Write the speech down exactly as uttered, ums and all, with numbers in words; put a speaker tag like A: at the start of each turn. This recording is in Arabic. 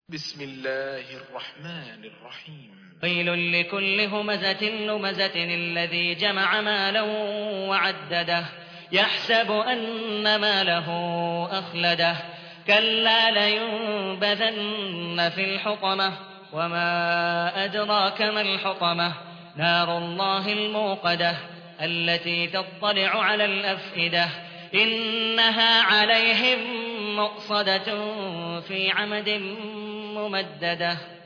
A: بسم الله الرحمن الرحيم
B: ويل لكل همزة لمزة الذي جمع مالا وعدده يحسب أن ماله أخلده كلا لينبذن في الحطمة وما أدراك ما الحطمة نار الله الموقدة التي تطلع على الأفئدة إنها عليهم مؤصدة في عمد ممددة